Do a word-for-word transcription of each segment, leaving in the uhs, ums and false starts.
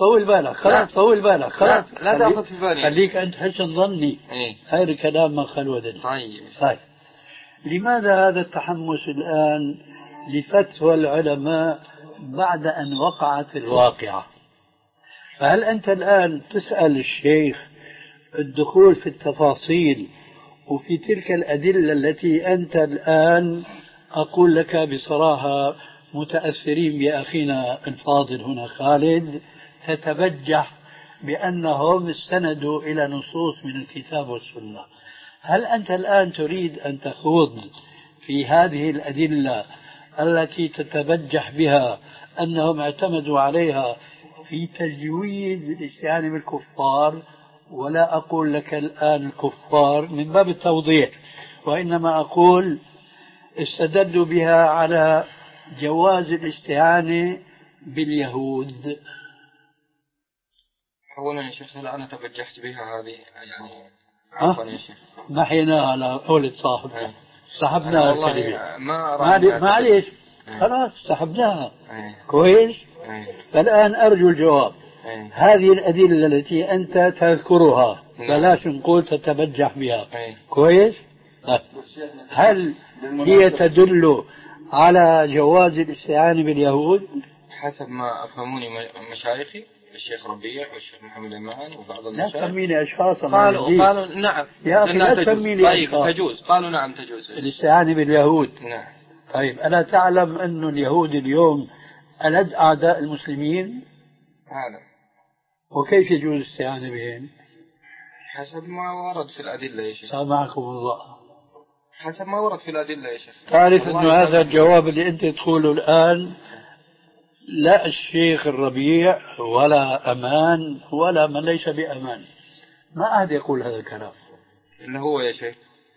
طول بالك خلاص، طول بالك خلاص، لا, لا تأخذ في بالي، خليك أنت حسن ظني. ايه؟ هذا الكلام ما خلوة دليل. طيب. طيب لماذا هذا التحمس الآن لفتوى العلماء بعد أن وقعت الواقعة؟ فهل أنت الآن تسأل الشيخ الدخول في التفاصيل وفي تلك الأدلة التي أنت الآن أقول لك بصراحة متأثرين بأخينا الفاضل هنا خالد تتبجح بأنهم استندوا إلى نصوص من الكتاب والسنة؟ هل أنت الآن تريد أن تخوض في هذه الأدلة التي تتبجح بها أنهم اعتمدوا عليها في تجويد الاستعانة بالكفار؟ ولا أقول لك الآن الكفار من باب التوضيح، وإنما أقول استدلوا بها على جواز الاستعانة باليهود. أولا يا شيخ هل أنا تبجحت بها هذه يعني؟ عفوا يا شيخ، محيناها على قولة صاحب، سحبناها الكلمة. ما معليش خلاص سحبناها. كويس. فالآن أرجو الجواب. أيه. هذه الأدلة التي أنت تذكرها بلاش نقول تتبجح بها. أيه. كويس. هل هي تدل على جواز الاستعانة باليهود؟ حسب ما أفهموني مشايخي الشيخ ربيع والشيخ محمد المهاني وبعض المشايخ. لا تسميني أشخاصا. قالوا قالوا نعم يا أخي لا تسميني طيب أشخاص. تجوز. قالوا نعم تجوز الاستعانة باليهود. نعم. طيب ألا تعلم أن اليهود اليوم ألد أعداء المسلمين؟ أعلم. وكيف يجوز الاستعانة بهم؟ حسب ما ورد في الأدلة يا شيخ. سامعكم الله. حسب ما ورد في الأدلة يا شيخ. تعرف أنه هذا الجواب اللي أنت تقوله الآن لا الشيخ الربيع ولا أمان ولا من ليس بأمان ما أحد يقول هذا الكلام إلا هو يا شيخ.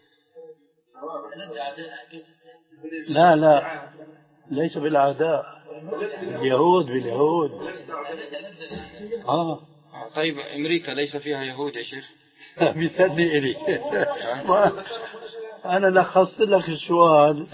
لا لا ليس بالأعداء، اليهود باليهود. آه. طيب أمريكا ليس فيها يهود يا شيخ؟ بيسألني إلي أنا لخصت لك السؤال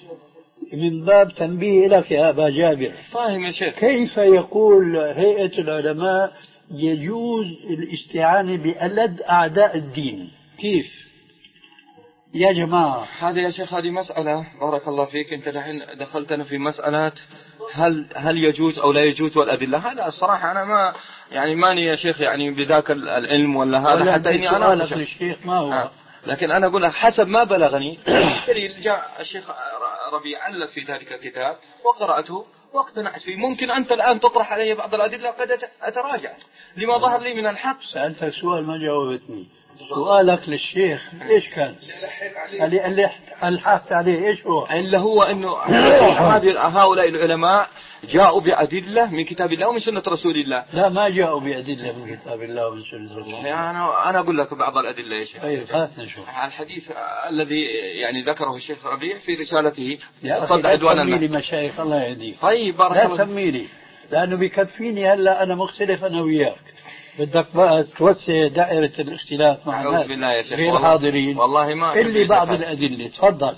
من باب تنبيه لك يا أبا جابر. فاهم يا شيخ. كيف يقول هيئة العلماء يجوز الاستعانة بألد أعداء الدين؟ كيف يا جماعة؟ هذا يا شيخ هذه مسألة، بارك الله فيك، أنت الحين دخلتنا في مسألة هل هل يجوز أو لا يجوز والأدلة. هذا الصراحة أنا ما يعني ماني يا شيخ يعني بذاك العلم ولا هذا، حتى إني أنا لك الشيخ ما هو ها. لكن أنا أقول لك حسب ما بلغني جاء الشيخ ربيع ألف في ذلك الكتاب وقرأته واقتنعت فيه. ممكن أنت الآن تطرح علي بعض الأدلة قد أتراجع لما ظهر لي من الحق. سألتك سؤال ما جاوبتني. سؤالك للشيخ ايش كان؟ اللي اللي الحقت عليه ايش هو؟ اللي هو انه هؤلاء العلماء جاءوا بأدلة من كتاب الله ومن سنة رسول الله. لا ما جاءوا بأدلة من كتاب الله ومن سنة رسول الله. يعني انا انا اقول لك بعض الأدلة يا شيخ. طيب هاتنا شوف. الحديث الذي يعني ذكره الشيخ ربيع في رسالته صد عدوان المال. مشايخ الله يهديك. طيب بارك الله. لا تسميني لأنه بكفيني هلا أنا مختلف أنا وياك. بدك بقى توسع دائرة الاختلاف مع الناس غير حاضرين. والله ما اللي بعض الأدلة تفضل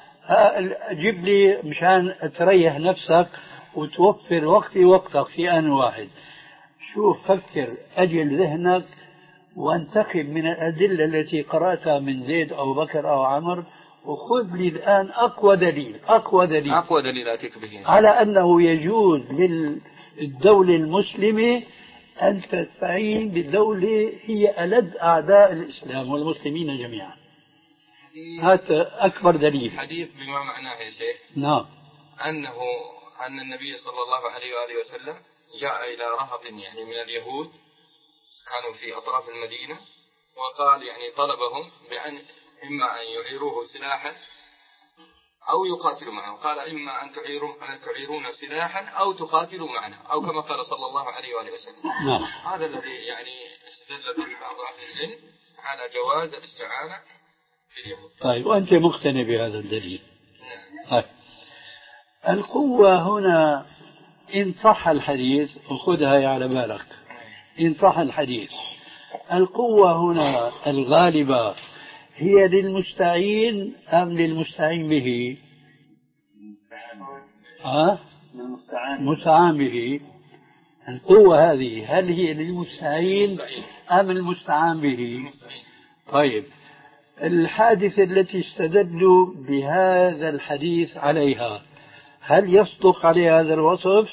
جيب لي مشان تريح نفسك وتوفر وقتي وقتك في آن واحد. شوف فكر أجل ذهنك وانتخب من الأدلة التي قرأتها من زيد أو بكر أو عمر وخذ لي الآن أقوى دليل أقوى دليل أقوى دليل أتيك به على أنه يجوز للدولة المسلمة أن تستعين بدولة هي ألد أعداء الإسلام والمسلمين جميعا. هذا أكبر دليل. حديث بما معناه يا شيخ. نعم. أنه أن النبي صلى الله عليه وآله وسلم جاء إلى رهط يعني من اليهود كانوا في أطراف المدينة وقال يعني طلبهم بأن إما أن يعيروه سلاحا أو يقاتلوا معه. قال إما أن تعيرون أن تعيرون سلاحا أو تقاتلوا معنا أو كما قال صلى الله عليه وآله وسلم. نعم. هذا الذي يعني استدل به بعض أهل العلم على جواز الاستعانة باليهود. طيب وأنت مقتنع بهذا الدليل؟ نعم. طيب القوة هنا إن صح الحديث وخذها على بالك إن صح الحديث القوة هنا الغالبة هي للمستعين أم للمستعين به؟ ها؟ المستعان به. القوة هذه هل هي للمستعين أم المستعان به؟ طيب، الحادثة التي استدلوا بهذا الحديث عليها هل يصدق عليها هذا الوصف؟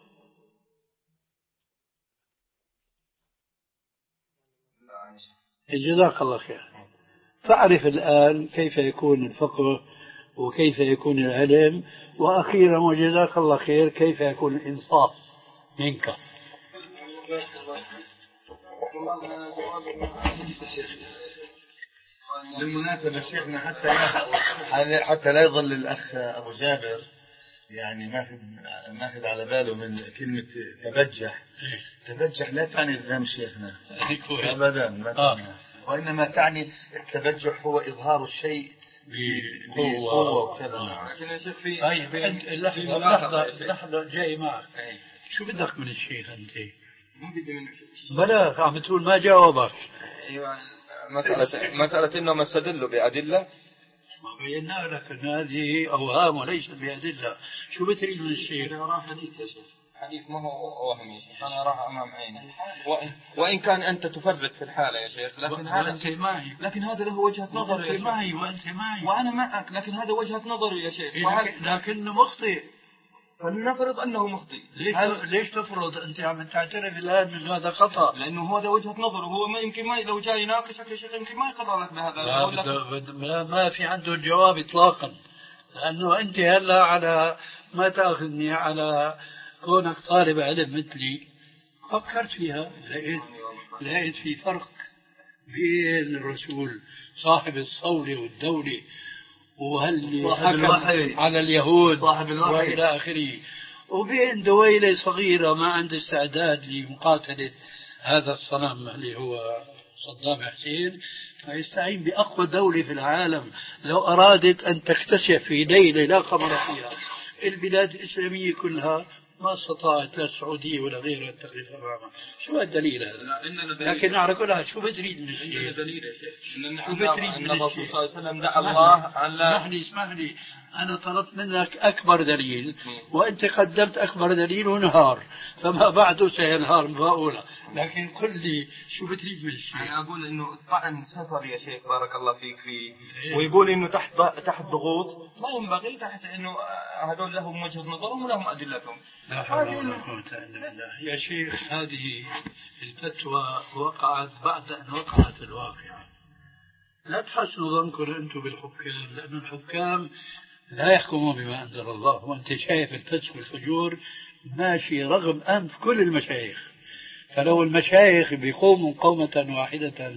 جزاك الله خير. فاعرف الآن كيف يكون الفقه وكيف يكون العلم، وأخيرا وجزاك الله خير كيف يكون الإنصاف منك. بالمناسبة شيخنا حتى لا حتى لا يظل الأخ أبو جابر يعني ماخذ ماخذ على باله من كلمة تبجح. تبجح لا تعني الذم شيخنا أبدا، ما تعني. وإنما تعني التبجح هو إظهار الشيء بقوة وكذا. طيب لحظة لحظة لحظة جاي معك. شو بدك من الشيخ أنت؟ ما بدي منه شيء. بلا عم تقول ما جاوبك. أيوة، مسألة مسألة إنهم استدلوا بأدلة. ما بينا لك أن هذه أوهام وليست بأدلة. شو بتريد من الشيخ؟ أنا أراه حديث يا شيخ. حديث ما هو وهم يا شيخ، أنا أراه أمام عيني. وإن, وإن كان أنت تفرط في الحالة يا شيخ، لكن هذا أنت معي. لكن هذا له وجهة نظر يا أنت معي وأنت معي وأنا معك، لكن هذا وجهة نظري يا شيخ. لكن لكنه مخطئ. فلنفرض أنه مخطئ. ليش ليش تفرض؟ أنت عم تعترف الآن من هذا خطأ. لأنه هذا وجهة نظره، هو ما يمكن ما لو جاي يناقشك يا شيخ يمكن ما يقرر لك بهذا. لا ما, ما في عنده جواب إطلاقا، لأنه أنت هلا على ما تأخذني على كونك طالب علم مثلي. فكرت فيها لقيت لقيت في فرق بين الرسول صاحب الصولة والدولة وهل حكم على اليهود صاحب الوحي وإلى آخره، وبين دويلة صغيرة ما عنده استعداد لمقاتلة هذا الصنم اللي هو صدام حسين، فيستعين بأقوى دولة في العالم لو أرادت أن تكتشف في ليلة لا قمر فيها البلاد الإسلامية كلها ما استطاعت لا السعودية ولا غيرها أن تقف أمامها. شو الدليل هذا؟ لكن على كلها شو بتريد من الشيء؟ عندنا دليل يا شيخ. شو بتريد من الرسول الشيء؟ صلى الله عليه وسلم دعا الله على. اسمح لي اسمح لي أنا طلبت منك أكبر دليل وأنت قدمت أكبر دليل ونهار، فما بعده سينهار بقولها. لكن قل لي شو بتريد من الشيء؟ أنا أقول إنه طعن سفر يا شيخ بارك الله فيك فيه، ويقول إنه تحت تحت ضغوط ما ينبغي، تحت إنه هذول لهم وجهة نظرهم ولهم أدلتهم. لا حول ولا قوة إلا بالله. يا شيخ هذه الفتوى وقعت بعد أن وقعت الواقعة. لا تحسنوا ظنكم أنتم بالحكام، لأن الحكام لا يحكمون بما أنزل الله، وأنت شايف الفسق والفجور ماشي رغم أنف كل المشايخ. فلو المشايخ بيقوموا قومة واحدة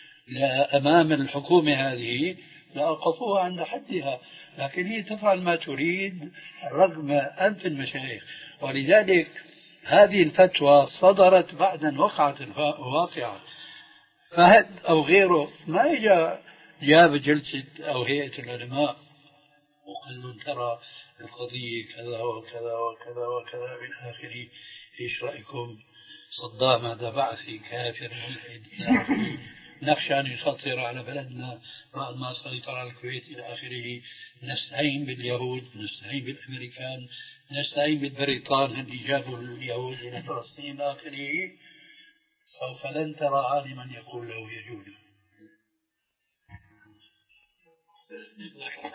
أمام الحكومة هذه لأوقفوها عند حدها، لكن هي تفعل ما تريد رغم أنف المشايخ. ولذلك هذه الفتوى صدرت بعد أن وقعت الواقعة. فهد أو غيره ما إجا جاب جلسة أو هيئة العلماء وقال له ترى القضية كذا وكذا وكذا وكذا من آخره، إيش رأيكم؟ صدام هذا بعثي كافر ملحد إلى آخره، نخشى أن يسيطر على بلدنا بعد ما سيطر على الكويت إلى آخره. نستعين باليهود، نستعين بالأمريكان، نستعين بالبريطان اللي جابوا اليهود إلى فلسطين إلى آخره. سوف لن ترى عالما يقول له يجوز.